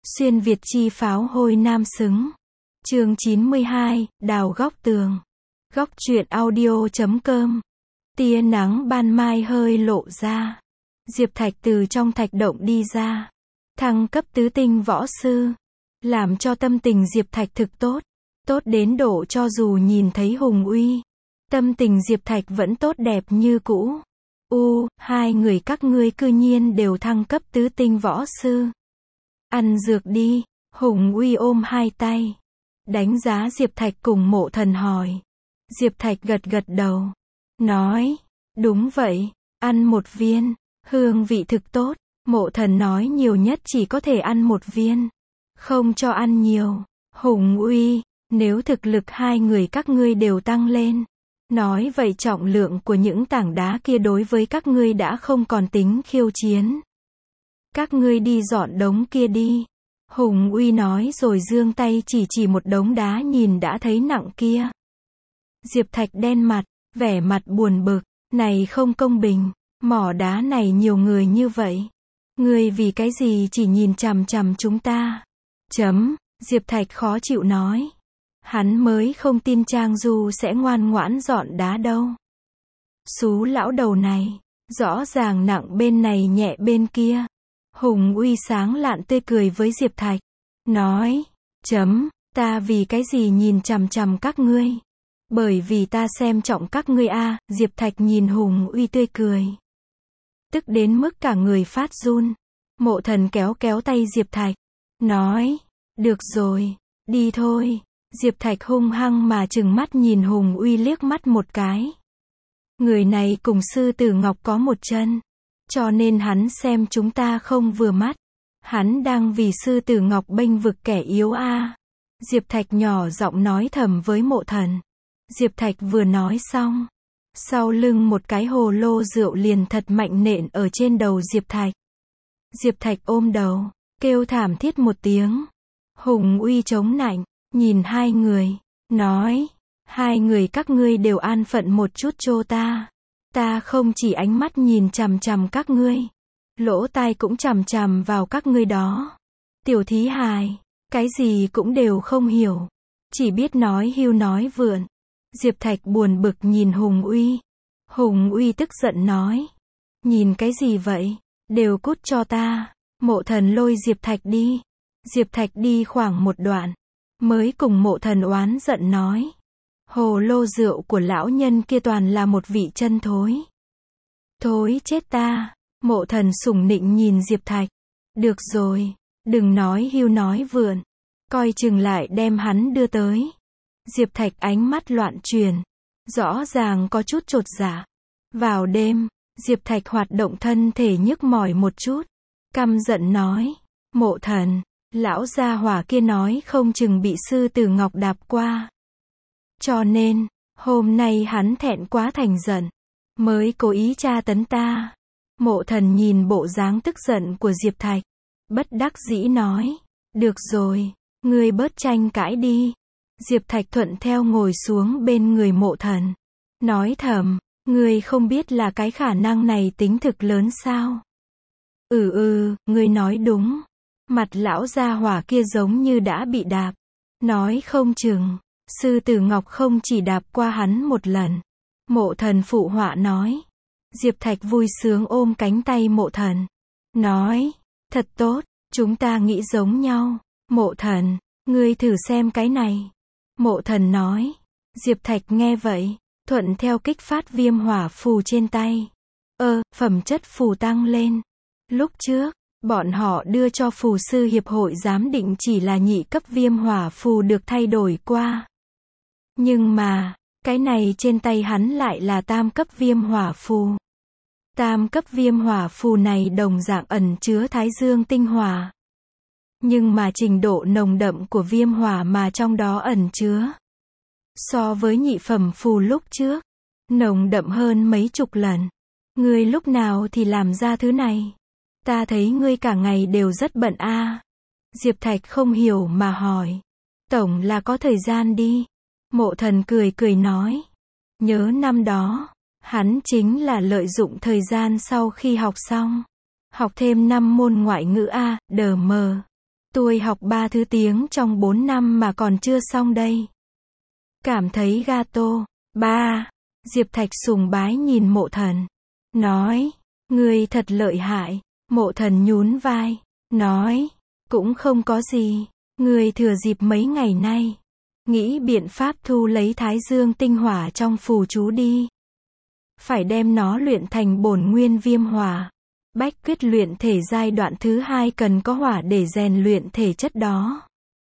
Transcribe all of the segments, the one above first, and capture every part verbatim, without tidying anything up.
Xuyên Việt chi pháo hôi nam xứng. Chương chín mươi hai, đào góc tường. Góc truyện audio chấm com. Tia nắng ban mai hơi lộ ra. Diệp Thạch từ trong thạch động đi ra. Thăng cấp tứ tinh võ sư. Làm cho tâm tình Diệp Thạch thực tốt. Tốt đến độ cho dù nhìn thấy hùng uy, tâm tình Diệp Thạch vẫn tốt đẹp như cũ. U, hai người các ngươi cư nhiên đều thăng cấp tứ tinh võ sư. Ăn dược đi, hùng uy ôm hai tay. Đánh giá Diệp Thạch cùng Mộ Thần hỏi. Diệp Thạch gật gật đầu. Nói, đúng vậy, ăn một viên, hương vị thực tốt. Mộ Thần nói nhiều nhất chỉ có thể ăn một viên. Không cho ăn nhiều. Hùng uy, nếu thực lực hai người các ngươi đều tăng lên. Nói vậy trọng lượng của những tảng đá kia đối với các ngươi đã không còn tính khiêu chiến. Các ngươi đi dọn đống kia đi. Hùng uy nói rồi giương tay chỉ chỉ một đống đá nhìn đã thấy nặng kia. Diệp Thạch đen mặt, vẻ mặt buồn bực. Này không công bình, mỏ đá này nhiều người như vậy. Ngươi vì cái gì chỉ nhìn chằm chằm chúng ta? Chấm, Diệp Thạch khó chịu nói. Hắn mới không tin Trang Du sẽ ngoan ngoãn dọn đá đâu. Xú lão đầu này, rõ ràng nặng bên này nhẹ bên kia. Hùng uy sáng lạn tươi cười với Diệp Thạch. Nói, chấm, ta vì cái gì nhìn chằm chằm các ngươi? Bởi vì ta xem trọng các ngươi a. À, Diệp Thạch nhìn Hùng uy tươi cười. Tức đến mức cả người phát run. Mộ Thần kéo kéo tay Diệp Thạch. Nói, được rồi, đi thôi. Diệp Thạch hung hăng mà trừng mắt nhìn Hùng uy liếc mắt một cái. Người này cùng sư tử Ngọc có một chân. Cho nên hắn xem chúng ta không vừa mắt. Hắn đang vì sư tử Ngọc bênh vực kẻ yếu a. À. Diệp Thạch nhỏ giọng nói thầm với Mộ Thần. Diệp Thạch vừa nói xong. Sau lưng một cái hồ lô rượu liền thật mạnh nện ở trên đầu Diệp Thạch. Diệp Thạch ôm đầu, kêu thảm thiết một tiếng. Hùng uy chống nạnh, nhìn hai người, nói. Hai người các ngươi đều an phận một chút cho ta. Ta không chỉ ánh mắt nhìn chằm chằm các ngươi. Lỗ tai cũng chằm chằm vào các ngươi đó. Tiểu thí hài, cái gì cũng đều không hiểu. Chỉ biết nói hưu nói vượn. Diệp Thạch buồn bực nhìn Hùng uy. Hùng uy tức giận nói. Nhìn cái gì vậy? Đều cút cho ta. Mộ Thần lôi Diệp Thạch đi. Diệp Thạch đi khoảng một đoạn. Mới cùng Mộ Thần oán giận nói. Hồ lô rượu của lão nhân kia toàn là một vị chân thối. Thối chết ta. Mộ Thần sủng nịnh nhìn Diệp Thạch. Được rồi, đừng nói hưu nói vượn. Coi chừng lại đem hắn đưa tới. Diệp Thạch ánh mắt loạn truyền. Rõ ràng có chút chột dạ. Vào đêm, Diệp Thạch hoạt động thân thể nhức mỏi một chút. Căm giận nói. Mộ Thần, lão gia hỏa kia nói không chừng bị sư tử Ngọc đạp qua. Cho nên, hôm nay hắn thẹn quá thành giận. Mới cố ý tra tấn ta. Mộ Thần nhìn bộ dáng tức giận của Diệp Thạch. Bất đắc dĩ nói. Được rồi, ngươi bớt tranh cãi đi. Diệp Thạch thuận theo ngồi xuống bên người Mộ Thần. Nói thầm, ngươi không biết là cái khả năng này tính thực lớn sao? Ừ ừ, ngươi nói đúng. Mặt lão gia hỏa kia giống như đã bị đạp. Nói không chừng, sư tử Ngọc không chỉ đạp qua hắn một lần. Mộ Thần phụ họa nói. Diệp Thạch vui sướng ôm cánh tay Mộ Thần. Nói, thật tốt, chúng ta nghĩ giống nhau. Mộ Thần, ngươi thử xem cái này. Mộ Thần nói. Diệp Thạch nghe vậy, thuận theo kích phát viêm hỏa phù trên tay. Ơ, phẩm chất phù tăng lên. Lúc trước, bọn họ đưa cho phù sư hiệp hội giám định chỉ là nhị cấp viêm hỏa phù được thay đổi qua. Nhưng mà, cái này trên tay hắn lại là tam cấp viêm hỏa phù. Tam cấp viêm hỏa phù này đồng dạng ẩn chứa thái dương tinh hỏa. Nhưng mà trình độ nồng đậm của viêm hỏa mà trong đó ẩn chứa. So với nhị phẩm phù lúc trước, nồng đậm hơn mấy chục lần. Ngươi lúc nào thì làm ra thứ này? Ta thấy ngươi cả ngày đều rất bận a. À. Diệp Thạch không hiểu mà hỏi. Tổng là có thời gian đi. Mộ Thần cười cười nói. Nhớ năm đó, hắn chính là lợi dụng thời gian sau khi học xong. Học thêm năm môn ngoại ngữ A, đờ mờ. Tôi học ba thứ tiếng trong bốn năm mà còn chưa xong đây. Cảm thấy gato. Ba. Diệp Thạch sùng bái nhìn Mộ Thần. Nói. Ngươi thật lợi hại. Mộ Thần nhún vai. Nói. Cũng không có gì. Ngươi thừa dịp mấy ngày nay. Nghĩ biện pháp thu lấy Thái Dương tinh hỏa trong phù chú đi. Phải đem nó luyện thành bổn nguyên viêm hỏa. Bách quyết luyện thể giai đoạn thứ hai cần có hỏa để rèn luyện thể chất đó.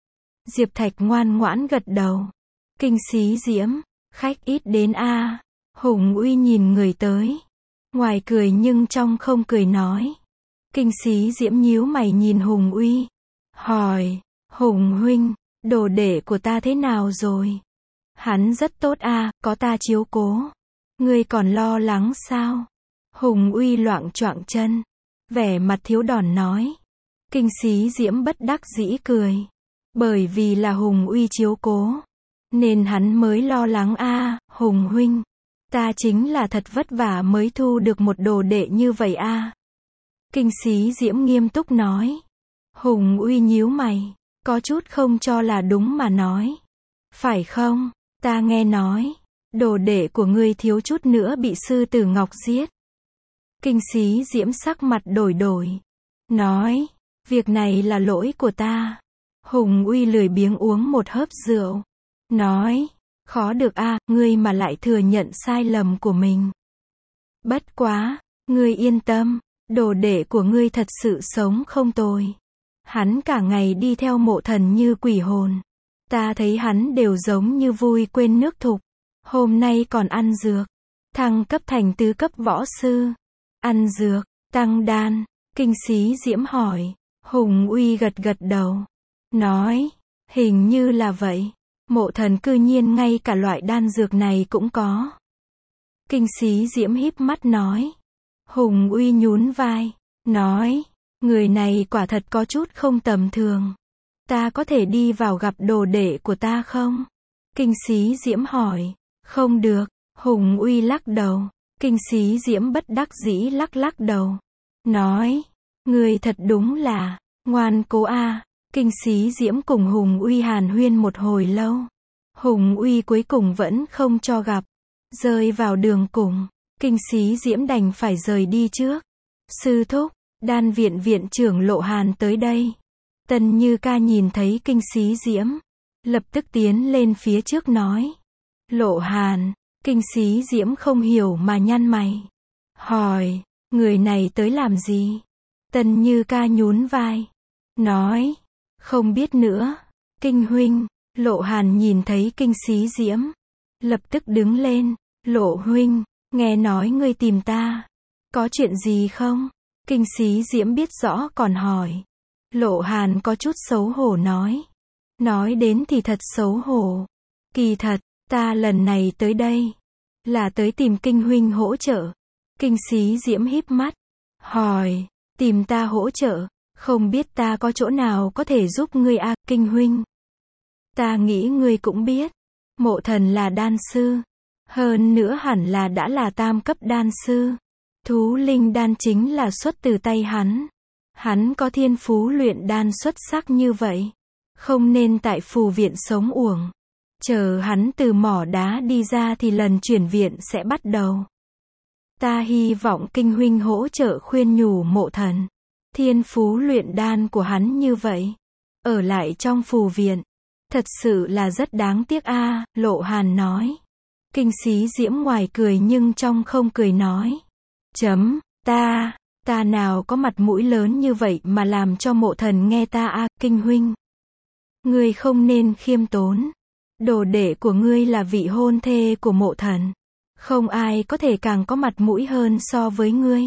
Diệp Thạch ngoan ngoãn gật đầu. Kinh Xí Diễm. Khách ít đến a à. Hùng Uy nhìn người tới. Ngoài cười nhưng trong không cười nói. Kinh Xí Diễm nhíu mày nhìn Hùng Uy. Hỏi. Hùng huynh. Đồ đệ của ta thế nào rồi? Hắn rất tốt a à, có ta chiếu cố. Ngươi còn lo lắng sao? Hùng Uy loạng choạng chân. Vẻ mặt thiếu đòn nói. Kinh Xí Diễm bất đắc dĩ cười. Bởi vì là Hùng Uy chiếu cố. Nên hắn mới lo lắng a à, Hùng huynh. Ta chính là thật vất vả mới thu được một đồ đệ như vậy a à. Kinh Xí Diễm nghiêm túc nói. Hùng Uy nhíu mày. Có chút không cho là đúng mà nói. Phải không? Ta nghe nói. Đồ đệ của ngươi thiếu chút nữa bị sư tử Ngọc giết. Kinh Xí Diễm sắc mặt đổi đổi. Nói. Việc này là lỗi của ta. Hùng Uy lười biếng uống một hớp rượu. Nói. Khó được a à, ngươi mà lại thừa nhận sai lầm của mình. Bất quá. Ngươi yên tâm. Đồ đệ của ngươi thật sự sống không tồi. Hắn cả ngày đi theo Mộ Thần như quỷ hồn. Ta thấy hắn đều giống như vui quên nước thục. Hôm nay còn ăn dược. Thăng cấp thành tứ cấp võ sư. Ăn dược, tăng đan. Kinh Xí Diễm hỏi. Hùng Uy gật gật đầu. Nói. Hình như là vậy. Mộ Thần cư nhiên ngay cả loại đan dược này cũng có. Kinh Xí Diễm híp mắt nói. Hùng Uy nhún vai. Nói. Người này quả thật có chút không tầm thường. Ta có thể đi vào gặp đồ đệ của ta không? Kinh Xí Diễm hỏi. Không được. Hùng Uy lắc đầu. Kinh Xí Diễm bất đắc dĩ lắc lắc đầu. Nói. Người thật đúng là ngoan cố a à. Kinh Xí Diễm cùng Hùng Uy hàn huyên một hồi lâu. Hùng Uy cuối cùng vẫn không cho gặp. Rơi vào đường cùng. Kinh Xí Diễm đành phải rời đi trước. Sư thúc. Đan viện viện trưởng Lộ Hàn tới đây. Tần Như Ca nhìn thấy Kinh Xí Diễm. Lập tức tiến lên phía trước nói. Lộ Hàn. Kinh Xí Diễm không hiểu mà nhăn mày. Hỏi. Người này tới làm gì? Tần Như Ca nhún vai. Nói. Không biết nữa. Kinh huynh. Lộ Hàn nhìn thấy Kinh Xí Diễm. Lập tức đứng lên. Lộ huynh. Nghe nói ngươi tìm ta. Có chuyện gì không? Kinh Xí Diễm biết rõ còn hỏi. Lộ Hàn có chút xấu hổ nói. Nói đến thì thật xấu hổ. Kỳ thật, ta lần này tới đây. Là tới tìm Kinh huynh hỗ trợ. Kinh Xí Diễm híp mắt. Hỏi. Tìm ta hỗ trợ. Không biết ta có chỗ nào có thể giúp ngươi a à, Kinh huynh. Ta nghĩ ngươi cũng biết. Mộ Thần là đan sư. Hơn nữa hẳn là đã là tam cấp đan sư. Thú linh đan chính là xuất từ tay hắn. Hắn có thiên phú luyện đan xuất sắc như vậy. Không nên tại phù viện sống uổng. Chờ hắn từ mỏ đá đi ra thì lần chuyển viện sẽ bắt đầu. Ta hy vọng Kinh huynh hỗ trợ khuyên nhủ Mộ Thần. Thiên phú luyện đan của hắn như vậy. Ở lại trong phù viện. Thật sự là rất đáng tiếc a à, Lộ Hàn nói. Kinh Xí Diễm ngoài cười nhưng trong không cười nói. Chấm, ta, ta nào có mặt mũi lớn như vậy mà làm cho Mộ Thần nghe ta a à, Kinh huynh. Ngươi không nên khiêm tốn. Đồ đệ của ngươi là vị hôn thê của Mộ Thần. Không ai có thể càng có mặt mũi hơn so với ngươi.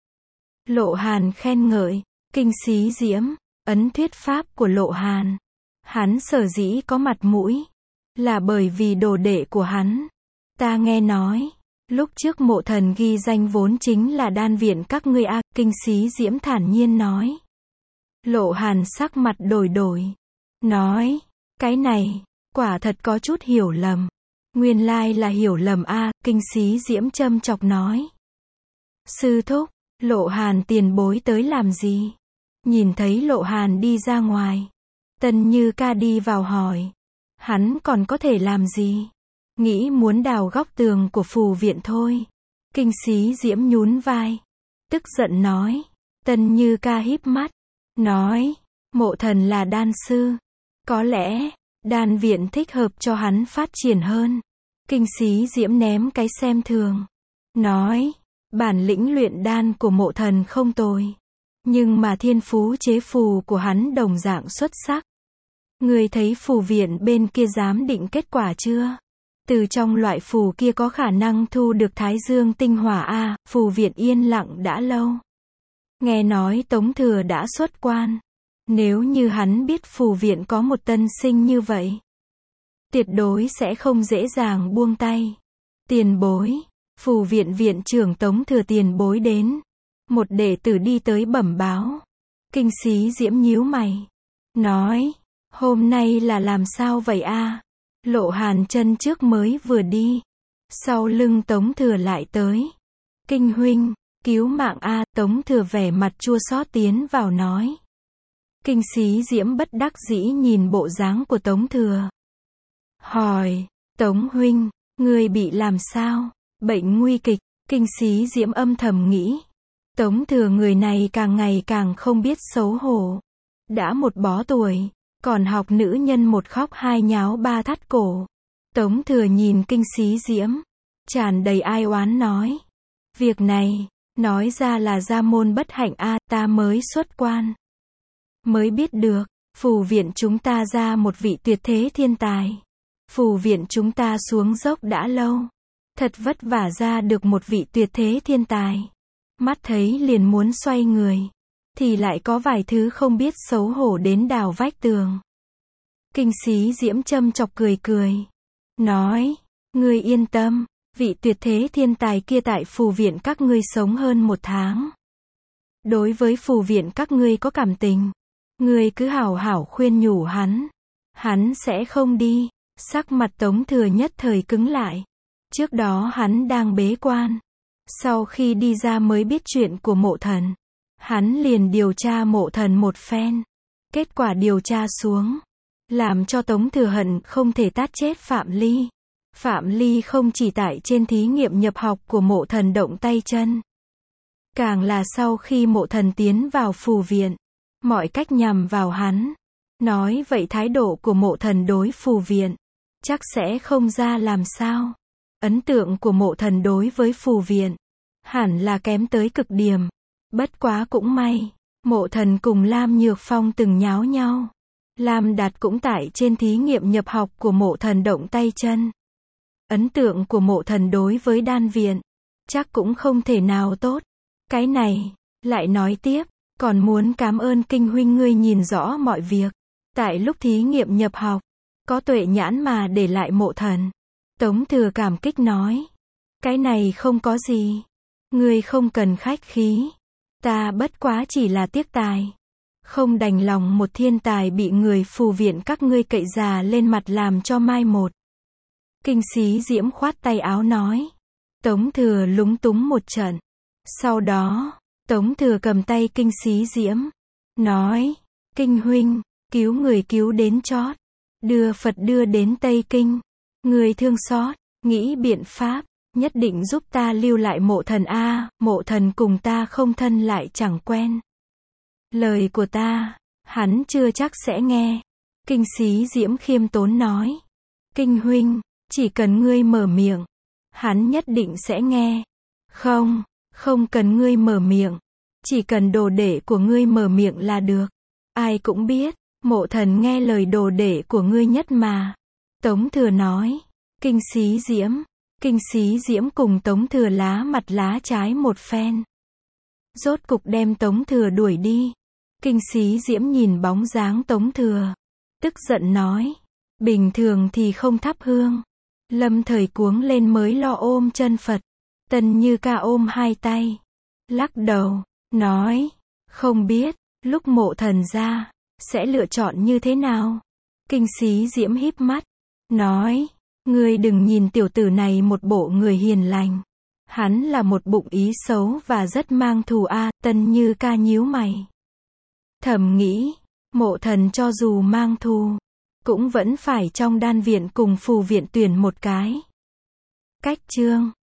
Lộ Hàn khen ngợi. Kinh Xí Diễm. Ấn thuyết pháp của Lộ Hàn. Hắn sở dĩ có mặt mũi. Là bởi vì đồ đệ của hắn. Ta nghe nói. Lúc trước Mộ Thần ghi danh vốn chính là đan viện các ngươi a à, Kinh Xí Diễm thản nhiên nói. Lộ Hàn sắc mặt đổi đổi. Nói. Cái này. Quả thật có chút hiểu lầm. Nguyên lai là hiểu lầm a à, Kinh Xí Diễm châm chọc nói. Sư thúc. Lộ Hàn tiền bối tới làm gì? Nhìn thấy Lộ Hàn đi ra ngoài, Tần Như Ca đi vào hỏi. Hắn còn có thể làm gì? Nghĩ muốn đào góc tường của phù viện thôi. Kinh Xí Diễm nhún vai. Tức giận nói. Tần Như Ca híp mắt. Nói. Mộ Thần là đan sư. Có lẽ, đan viện thích hợp cho hắn phát triển hơn. Kinh Xí Diễm ném cái xem thường. Nói. Bản lĩnh luyện đan của Mộ Thần không tồi. Nhưng mà thiên phú chế phù của hắn đồng dạng xuất sắc. Người thấy phù viện bên kia giám định kết quả chưa? Từ trong loại phù kia có khả năng thu được Thái Dương tinh hỏa a, phù viện yên lặng đã lâu. Nghe nói Tống Thừa đã xuất quan. Nếu như hắn biết phù viện có một tân sinh như vậy, tuyệt đối sẽ không dễ dàng buông tay. Tiền bối, phù viện viện trưởng Tống Thừa tiền bối đến. Một đệ tử đi tới bẩm báo. Kinh Xí Diễm nhíu mày. Nói, hôm nay là làm sao vậy a? Lộ Hàn chân trước mới vừa đi. Sau lưng Tống Thừa lại tới. Kinh huynh, cứu mạng a, Tống Thừa vẻ mặt chua xót tiến vào nói. Kinh Xí Diễm bất đắc dĩ nhìn bộ dáng của Tống Thừa. Hỏi, Tống huynh, người bị làm sao? Bệnh nguy kịch. Kinh Xí Diễm âm thầm nghĩ. Tống Thừa người này càng ngày càng không biết xấu hổ. Đã một bó tuổi, còn học nữ nhân một khóc hai nháo ba thắt cổ. Tống Thừa nhìn Kinh Xí Diễm, tràn đầy ai oán nói. Việc này, nói ra là gia môn bất hạnh a, ta mới xuất quan. Mới biết được, phù viện chúng ta ra một vị tuyệt thế thiên tài. Phù viện chúng ta xuống dốc đã lâu. Thật vất vả ra được một vị tuyệt thế thiên tài. Mắt thấy liền muốn xoay người. Thì lại có vài thứ không biết xấu hổ đến đào vách tường. Kinh Xí Diễm châm chọc cười cười. Nói, ngươi yên tâm, vị tuyệt thế thiên tài kia tại phù viện các ngươi sống hơn một tháng. Đối với phù viện các ngươi có cảm tình. Ngươi cứ hảo hảo khuyên nhủ hắn. Hắn sẽ không đi. Sắc mặt Tống Thừa nhất thời cứng lại. Trước đó hắn đang bế quan. Sau khi đi ra mới biết chuyện của Mộ Thần. Hắn liền điều tra Mộ Thần một phen. Kết quả điều tra xuống. Làm cho Tống Thừa hận không thể tát chết Phạm Ly. Phạm Ly không chỉ tại trên thí nghiệm nhập học của Mộ Thần động tay chân. Càng là sau khi Mộ Thần tiến vào phù viện. Mọi cách nhằm vào hắn. Nói vậy thái độ của Mộ Thần đối phù viện. Chắc sẽ không ra làm sao. Ấn tượng của Mộ Thần đối với phù viện. Hẳn là kém tới cực điểm. Bất quá cũng may. Mộ Thần cùng Lam Nhược Phong từng nháo nhau. Lam Đạt cũng tại trên thí nghiệm nhập học của Mộ Thần động tay chân. Ấn tượng của Mộ Thần đối với đan viện. Chắc cũng không thể nào tốt. Cái này, lại nói tiếp. Còn muốn cảm ơn Kinh huynh ngươi nhìn rõ mọi việc. Tại lúc thí nghiệm nhập học. Có tuệ nhãn mà để lại Mộ Thần. Tống Thừa cảm kích nói. Cái này không có gì. Ngươi không cần khách khí. Ta bất quá chỉ là tiếc tài. Không đành lòng một thiên tài bị người phù viện các ngươi cậy già lên mặt làm cho mai một. Kinh Xí Diễm khoát tay áo nói. Tống Thừa lúng túng một trận. Sau đó, Tống Thừa cầm tay Kinh Xí Diễm. Nói. Kinh huynh, cứu người cứu đến chót. Đưa Phật đưa đến Tây Kinh. Người thương xót, nghĩ biện pháp, nhất định giúp ta lưu lại Mộ Thần a, Mộ Thần cùng ta không thân lại chẳng quen. Lời của ta, hắn chưa chắc sẽ nghe. Kinh Xí Diễm khiêm tốn nói. Kinh huynh, chỉ cần ngươi mở miệng, hắn nhất định sẽ nghe. Không, không cần ngươi mở miệng. Chỉ cần đồ đệ của ngươi mở miệng là được. Ai cũng biết, Mộ Thần nghe lời đồ đệ của ngươi nhất mà. Tống Thừa nói. Kinh Xí Diễm. Kinh Xí Diễm cùng Tống Thừa lá mặt lá trái một phen. Rốt cục đem Tống Thừa đuổi đi. Kinh Xí Diễm nhìn bóng dáng Tống Thừa. Tức giận nói. Bình thường thì không thắp hương. Lâm thời cuống lên mới lo ôm chân Phật. Tần Như Ca ôm hai tay. Lắc đầu. Nói. Không biết, lúc Mộ Thần ra, sẽ lựa chọn như thế nào? Kinh Xí Diễm híp mắt. Nói. Ngươi đừng nhìn tiểu tử này một bộ người hiền lành. Hắn là một bụng ý xấu và rất mang thù a. Tần Như Ca nhíu mày. Thầm nghĩ, mộ thần cho dù mang thù, cũng vẫn phải trong đan viện cùng phù viện tuyển một cái. Cách chương